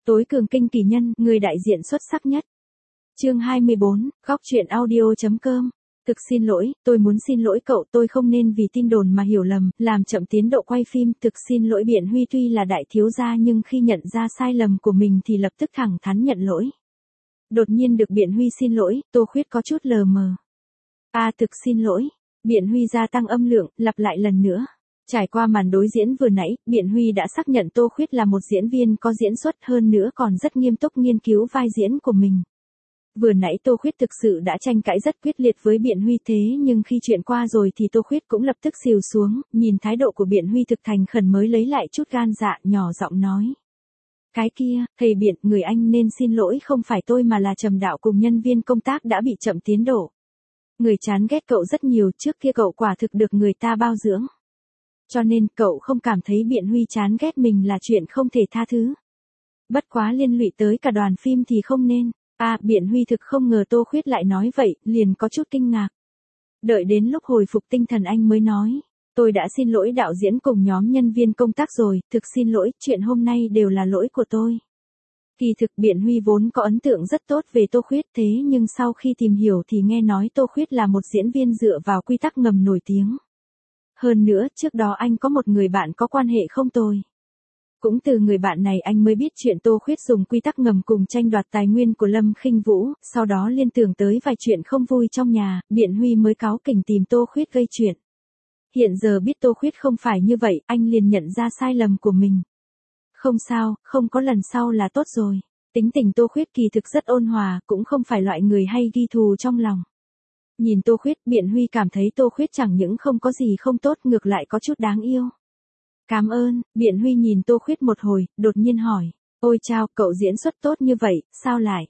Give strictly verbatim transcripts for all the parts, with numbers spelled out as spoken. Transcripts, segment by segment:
Tối cường kinh kỳ nhân, người đại diện xuất sắc nhất. Chương hai mươi bốn, góc truyện audio.com. Thực xin lỗi, tôi muốn xin lỗi cậu, tôi không nên vì tin đồn mà hiểu lầm, làm chậm tiến độ quay phim. Thực xin lỗi. Biện Huy tuy là đại thiếu gia nhưng khi nhận ra sai lầm của mình thì lập tức thẳng thắn nhận lỗi. Đột nhiên được Biện Huy xin lỗi, Tô Khuyết có chút lờ mờ. À thực xin lỗi. Biện Huy gia tăng âm lượng, lặp lại lần nữa. Trải qua màn đối diễn vừa nãy, Biện Huy đã xác nhận Tô Khuyết là một diễn viên có diễn xuất, hơn nữa còn rất nghiêm túc nghiên cứu vai diễn của mình. Vừa nãy Tô Khuyết thực sự đã tranh cãi rất quyết liệt với Biện Huy, thế nhưng khi chuyện qua rồi thì Tô Khuyết cũng lập tức xìu xuống, nhìn thái độ của Biện Huy thực thành khẩn mới lấy lại chút gan dạ, nhỏ giọng nói. Cái kia, thầy Biện, người anh nên xin lỗi không phải tôi mà là Trầm Đạo cùng nhân viên công tác đã bị chậm tiến độ. Người chán ghét cậu rất nhiều, trước kia cậu quả thực được người ta bao dưỡng. Cho nên cậu không cảm thấy Biện Huy chán ghét mình là chuyện không thể tha thứ. Bất quá liên lụy tới cả đoàn phim thì không nên. À, Biện Huy thực không ngờ Tô Khuyết lại nói vậy, liền có chút kinh ngạc. Đợi đến lúc hồi phục tinh thần anh mới nói. Tôi đã xin lỗi đạo diễn cùng nhóm nhân viên công tác rồi, thực xin lỗi, chuyện hôm nay đều là lỗi của tôi. Kỳ thực Biện Huy vốn có ấn tượng rất tốt về Tô Khuyết, thế nhưng sau khi tìm hiểu thì nghe nói Tô Khuyết là một diễn viên dựa vào quy tắc ngầm nổi tiếng. Hơn nữa, trước đó anh có một người bạn có quan hệ không tồi. Cũng từ người bạn này anh mới biết chuyện Tô Khuyết dùng quy tắc ngầm cùng tranh đoạt tài nguyên của Lâm Khinh Vũ, sau đó liên tưởng tới vài chuyện không vui trong nhà, Biện Huy mới cáu kỉnh tìm Tô Khuyết gây chuyện. Hiện giờ biết Tô Khuyết không phải như vậy, anh liền nhận ra sai lầm của mình. Không sao, không có lần sau là tốt rồi. Tính tình Tô Khuyết kỳ thực rất ôn hòa, cũng không phải loại người hay ghi thù trong lòng. Nhìn Tô Khuyết, Biện Huy cảm thấy Tô Khuyết chẳng những không có gì không tốt, ngược lại có chút đáng yêu. Cảm ơn. Biện Huy nhìn Tô Khuyết một hồi, đột nhiên hỏi. Ôi chao, cậu diễn xuất tốt như vậy, sao lại?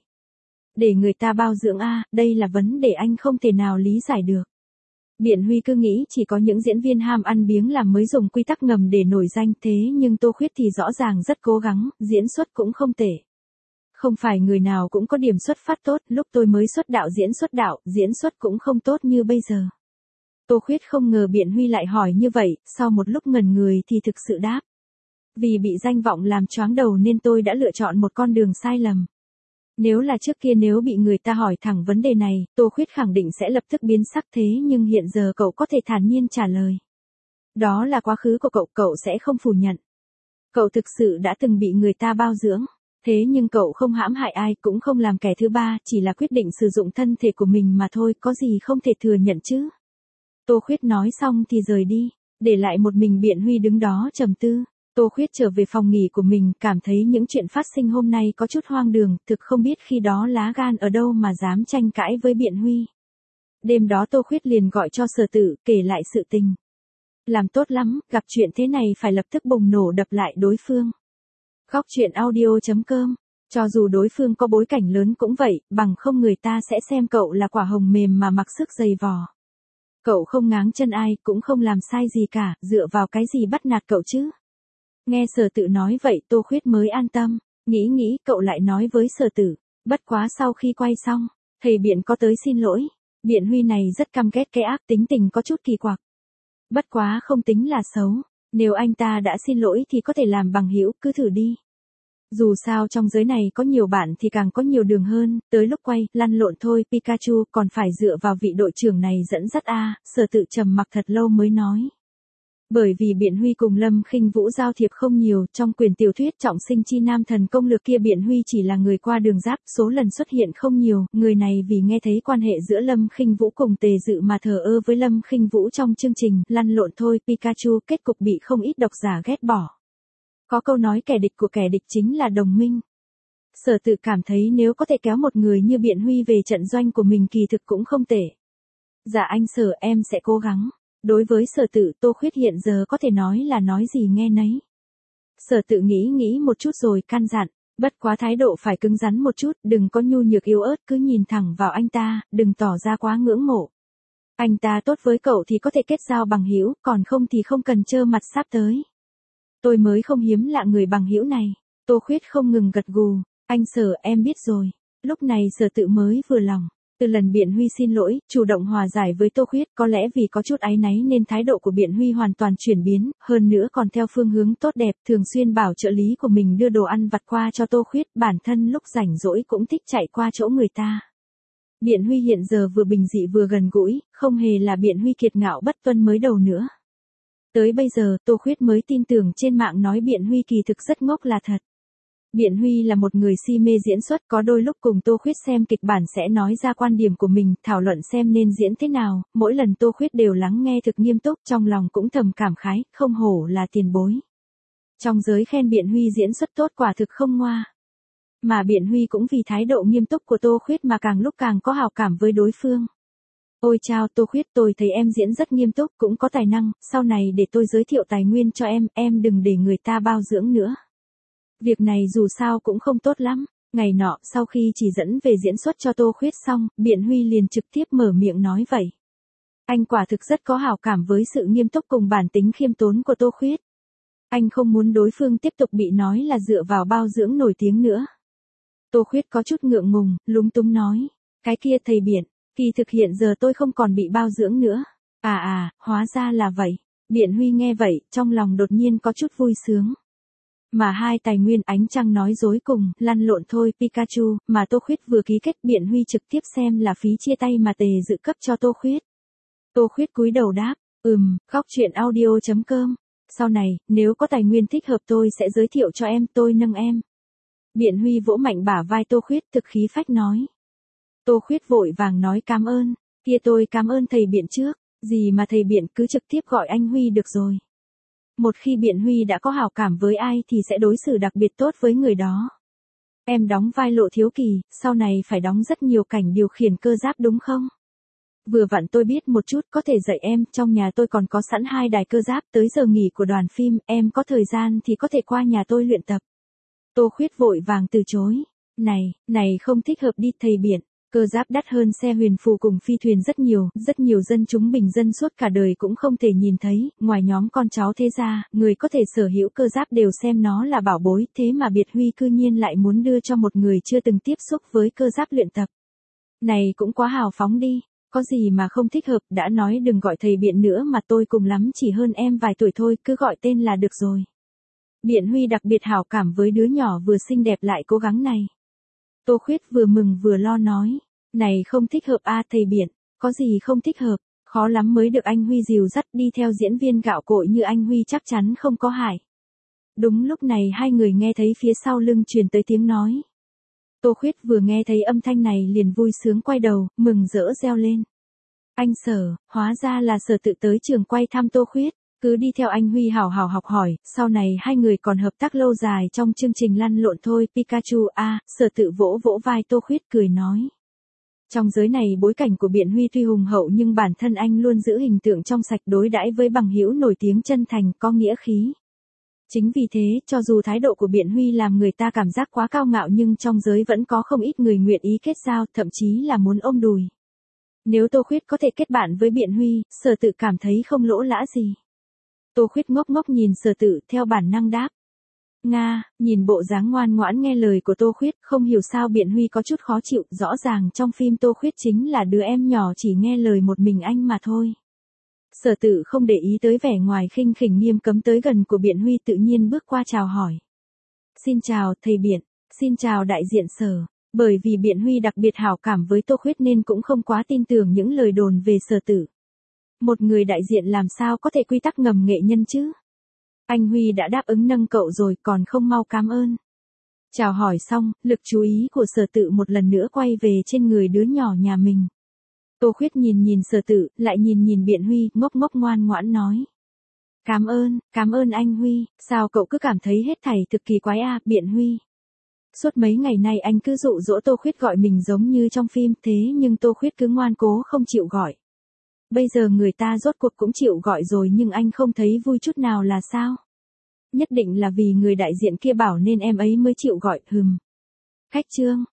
Để người ta bao dưỡng a, à, đây là vấn đề anh không thể nào lý giải được. Biện Huy cứ nghĩ chỉ có những diễn viên ham ăn biếng làm mới dùng quy tắc ngầm để nổi danh, thế nhưng Tô Khuyết thì rõ ràng rất cố gắng, diễn xuất cũng không tệ. Không phải người nào cũng có điểm xuất phát tốt, lúc tôi mới xuất đạo diễn xuất đạo, diễn xuất cũng không tốt như bây giờ. Tô Khuyết không ngờ Biện Huy lại hỏi như vậy, sau một lúc ngẩn người thì thực sự đáp. Vì bị danh vọng làm choáng đầu nên tôi đã lựa chọn một con đường sai lầm. Nếu là trước kia nếu bị người ta hỏi thẳng vấn đề này, Tô Khuyết khẳng định sẽ lập tức biến sắc, thế nhưng hiện giờ cậu có thể thản nhiên trả lời. Đó là quá khứ của cậu, cậu sẽ không phủ nhận. Cậu thực sự đã từng bị người ta bao dưỡng. Thế nhưng cậu không hãm hại ai, cũng không làm kẻ thứ ba, chỉ là quyết định sử dụng thân thể của mình mà thôi, có gì không thể thừa nhận chứ. Tô Khuyết nói xong thì rời đi, để lại một mình Biện Huy đứng đó trầm tư. Tô Khuyết trở về phòng nghỉ của mình, cảm thấy những chuyện phát sinh hôm nay có chút hoang đường, thực không biết khi đó lá gan ở đâu mà dám tranh cãi với Biện Huy. Đêm đó Tô Khuyết liền gọi cho Sở Tử, kể lại sự tình. Làm tốt lắm, gặp chuyện thế này phải lập tức bùng nổ đập lại đối phương. Góc truyện audio.com. Cho dù đối phương có bối cảnh lớn cũng vậy, bằng không người ta sẽ xem cậu là quả hồng mềm mà mặc sức dày vò. Cậu không ngáng chân ai, cũng không làm sai gì cả, dựa vào cái gì bắt nạt cậu chứ? Nghe Sở Tử nói vậy Tô Khuyết mới an tâm, nghĩ nghĩ cậu lại nói với Sở Tử. Bất quá sau khi quay xong, thầy Biện có tới xin lỗi. Biện Huy này rất căm ghét cái ác, tính tình có chút kỳ quặc. Bất quá không tính là xấu, nếu anh ta đã xin lỗi thì có thể làm bằng hữu, cứ thử đi. Dù sao trong giới này có nhiều bạn thì càng có nhiều đường hơn, tới lúc quay, lăn lộn thôi, Pikachu còn phải dựa vào vị đội trưởng này dẫn dắt a. À, Sở Tử trầm mặc thật lâu mới nói. Bởi vì Biện Huy cùng Lâm Khinh Vũ giao thiệp không nhiều, trong quyển tiểu thuyết Trọng Sinh Chi Nam Thần Công Lược kia Biện Huy chỉ là người qua đường giáp, số lần xuất hiện không nhiều, người này vì nghe thấy quan hệ giữa Lâm Khinh Vũ cùng Tề Dự mà thờ ơ với Lâm Khinh Vũ trong chương trình, lăn lộn thôi, Pikachu, kết cục bị không ít độc giả ghét bỏ. Có câu nói kẻ địch của kẻ địch chính là đồng minh. Sở Tử cảm thấy nếu có thể kéo một người như Biện Huy về trận doanh của mình kỳ thực cũng không tệ. Dạ anh Sở, em sẽ cố gắng. Đối với Sở Tử, Tô Khuyết hiện giờ có thể nói là nói gì nghe nấy. Sở Tử nghĩ nghĩ một chút rồi căn dặn, bất quá thái độ phải cứng rắn một chút, đừng có nhu nhược yếu ớt, cứ nhìn thẳng vào anh ta, đừng tỏ ra quá ngưỡng mộ. Anh ta tốt với cậu thì có thể kết giao bằng hữu, còn không thì không cần trơ mặt sắp tới. Tôi mới không hiếm lạ người bằng hữu này. Tô Khuyết không ngừng gật gù. Anh Sở, em biết rồi. Lúc này Sở Tử mới vừa lòng. Từ lần Biện Huy xin lỗi, chủ động hòa giải với Tô Khuyết, có lẽ vì có chút áy náy nên thái độ của Biện Huy hoàn toàn chuyển biến, hơn nữa còn theo phương hướng tốt đẹp, thường xuyên bảo trợ lý của mình đưa đồ ăn vặt qua cho Tô Khuyết, bản thân lúc rảnh rỗi cũng thích chạy qua chỗ người ta. Biện Huy hiện giờ vừa bình dị vừa gần gũi, không hề là Biện Huy kiệt ngạo bất tuân mới đầu nữa. Tới bây giờ, Tô Khuyết mới tin tưởng trên mạng nói Biện Huy kỳ thực rất ngốc là thật. Biện Huy là một người si mê diễn xuất, có đôi lúc cùng Tô Khuyết xem kịch bản sẽ nói ra quan điểm của mình, thảo luận xem nên diễn thế nào, mỗi lần Tô Khuyết đều lắng nghe thực nghiêm túc, trong lòng cũng thầm cảm khái, không hổ là tiền bối. Trong giới khen Biện Huy diễn xuất tốt quả thực không ngoa. Mà Biện Huy cũng vì thái độ nghiêm túc của Tô Khuyết mà càng lúc càng có hào cảm với đối phương. Ôi chao Tô Khuyết, tôi thấy em diễn rất nghiêm túc, cũng có tài năng, sau này để tôi giới thiệu tài nguyên cho em, em đừng để người ta bao dưỡng nữa. Việc này dù sao cũng không tốt lắm. Ngày nọ, sau khi chỉ dẫn về diễn xuất cho Tô Khuyết xong, Biện Huy liền trực tiếp mở miệng nói vậy. Anh quả thực rất có hảo cảm với sự nghiêm túc cùng bản tính khiêm tốn của Tô Khuyết. Anh không muốn đối phương tiếp tục bị nói là dựa vào bao dưỡng nổi tiếng nữa. Tô Khuyết có chút ngượng ngùng, lúng túng nói. Cái kia thầy Biện, kỳ thực hiện giờ tôi không còn bị bao dưỡng nữa. À à, hóa ra là vậy. Biện Huy nghe vậy, trong lòng đột nhiên có chút vui sướng. Mà hai tài nguyên ánh trăng nói dối cùng, lăn lộn thôi Pikachu, mà Tô Khuyết vừa ký kết Biện Huy trực tiếp xem là phí chia tay mà Tề Dự cấp cho Tô Khuyết. Tô Khuyết cúi đầu đáp, ừm, góc truyện audio chấm com. Sau này, nếu có tài nguyên thích hợp tôi sẽ giới thiệu cho em, tôi nâng em. Biện Huy vỗ mạnh bả vai Tô Khuyết thực khí phách nói. Tô Khuyết vội vàng nói cảm ơn, kia tôi cảm ơn thầy Biện trước, gì mà thầy Biện cứ trực tiếp gọi anh Huy được rồi. Một khi Biện Huy đã có hảo cảm với ai thì sẽ đối xử đặc biệt tốt với người đó. Em đóng vai Lộ Thiếu Kỳ, sau này phải đóng rất nhiều cảnh điều khiển cơ giáp đúng không? Vừa vặn tôi biết một chút có thể dạy em, trong nhà tôi còn có sẵn hai đài cơ giáp, tới giờ nghỉ của đoàn phim, em có thời gian thì có thể qua nhà tôi luyện tập. Tô Khuyết vội vàng từ chối. Này, này không thích hợp đi thầy Biện. Cơ giáp đắt hơn xe huyền phù cùng phi thuyền rất nhiều, rất nhiều dân chúng bình dân suốt cả đời cũng không thể nhìn thấy, ngoài nhóm con cháu thế gia, người có thể sở hữu cơ giáp đều xem nó là bảo bối, thế mà Biệt Huy cư nhiên lại muốn đưa cho một người chưa từng tiếp xúc với cơ giáp luyện tập. Này cũng quá hào phóng đi, có gì mà không thích hợp, đã nói đừng gọi thầy Biện nữa mà tôi cùng lắm chỉ hơn em vài tuổi thôi, cứ gọi tên là được rồi. Biện Huy đặc biệt hảo cảm với đứa nhỏ vừa xinh đẹp lại cố gắng này. Tô Khuyết vừa mừng vừa lo nói, này không thích hợp a thầy Biện, có gì không thích hợp, khó lắm mới được anh Huy dìu dắt đi theo diễn viên gạo cội như anh Huy chắc chắn không có hại. Đúng lúc này hai người nghe thấy phía sau lưng truyền tới tiếng nói. Tô Khuyết vừa nghe thấy âm thanh này liền vui sướng quay đầu, mừng rỡ reo lên. Anh Sở, hóa ra là Sở Tự tới trường quay thăm Tô Khuyết. Cứ đi theo anh Huy hào hào học hỏi, sau này hai người còn hợp tác lâu dài trong chương trình lăn lộn thôi Pikachu a à, Sở Tự vỗ vỗ vai Tô Khuyết cười nói. Trong giới này bối cảnh của Biện Huy tuy hùng hậu nhưng bản thân anh luôn giữ hình tượng trong sạch đối đãi với bằng hữu nổi tiếng chân thành có nghĩa khí. Chính vì thế, cho dù thái độ của Biện Huy làm người ta cảm giác quá cao ngạo nhưng trong giới vẫn có không ít người nguyện ý kết giao, thậm chí là muốn ôm đùi. Nếu Tô Khuyết có thể kết bạn với Biện Huy, Sở Tự cảm thấy không lỗ lã gì. Tô Khuyết ngốc ngốc nhìn Sở Tự theo bản năng đáp. Nga, nhìn bộ dáng ngoan ngoãn nghe lời của Tô Khuyết, không hiểu sao Biện Huy có chút khó chịu, rõ ràng trong phim Tô Khuyết chính là đứa em nhỏ chỉ nghe lời một mình anh mà thôi. Sở Tự không để ý tới vẻ ngoài khinh khỉnh nghiêm cấm tới gần của Biện Huy tự nhiên bước qua chào hỏi. Xin chào thầy Biện, xin chào đại diện Sở. Bởi vì Biện Huy đặc biệt hảo cảm với Tô Khuyết nên cũng không quá tin tưởng những lời đồn về Sở Tự. Một người đại diện làm sao có thể quy tắc ngầm nghệ nhân chứ? Anh Huy đã đáp ứng nâng cậu rồi còn không mau cảm ơn. Chào hỏi xong, lực chú ý của Sở Tự một lần nữa quay về trên người đứa nhỏ nhà mình. Tô Khuyết nhìn nhìn Sở Tự, lại nhìn nhìn Biện Huy, ngốc ngốc ngoan ngoãn nói. Cảm ơn, cảm ơn anh Huy, sao cậu cứ cảm thấy hết thảy thực kỳ quái à, Biện Huy. Suốt mấy ngày nay anh cứ dụ dỗ Tô Khuyết gọi mình giống như trong phim thế nhưng Tô Khuyết cứ ngoan cố không chịu gọi. Bây giờ người ta rốt cuộc cũng chịu gọi rồi nhưng anh không thấy vui chút nào là sao? Nhất định là vì người đại diện kia bảo nên em ấy mới chịu gọi, hừm. Khách trương,